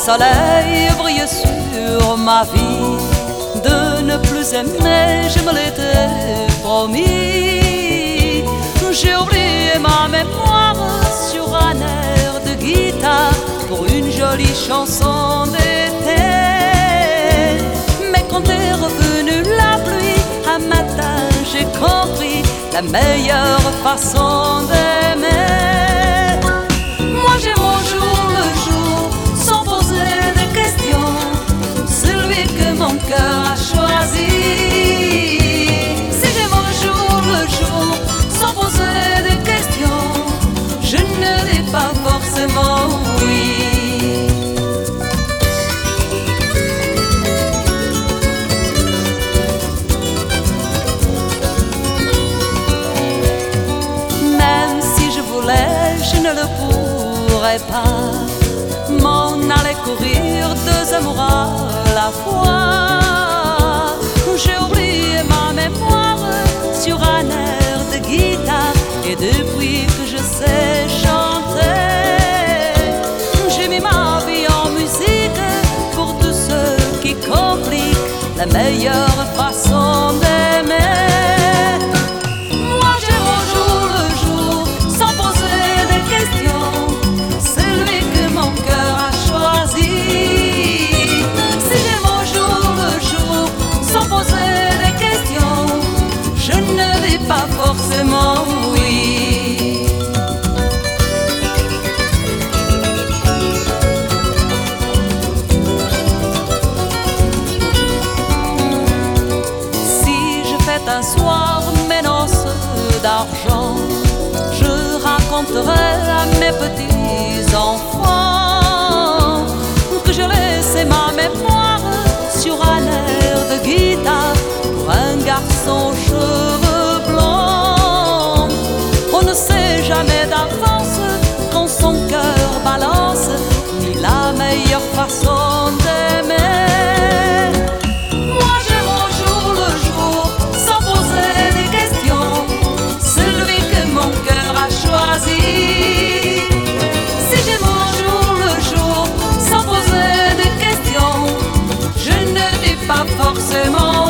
soleil brille sur ma vie. De ne plus aimer, je me l'étais promis. J'ai oublié ma mémoire sur un air de guitare pour une jolie chanson d'été. Mais quand est revenue la pluie, un matin j'ai compris la meilleure façon d'aimer. Moi j'aime au jour le jour, sans poser de questions, celui que mon cœur a choisi. Si j'aime au jour le jour, sans poser de questions, je ne dis pas forcément oui. Même si je voulais, je ne le pourrais pas m'en aller courir deux amours à la fois. J'ai oublié ma mémoire sur un air de guitare, et depuis que je sais chanter, j'ai mis ma vie en musique pour tous ceux qui compliquent la meilleure façon d'aimer. Moi j'aime au jour le jour, sans poser de questions, celui que mon cœur a choisi. Si j'aime au jour le jour, sans poser de questions, je ne dis pas forcément oui. Si je fête un soir mes noces d'argent, je raconterai à mes petits-enfants que je laissais ma mémoire sur un air de guitare pour un garçon aux cheveux blonds. On ne sait jamais d'avance quand son cœur balance, ni la meilleure façon d'aimer. Moi j'aime au jour le jour, sans poser des questions, celui que mon cœur a choisi. Si j'aime au jour le jour, sans poser de questions, je ne dis pas forcément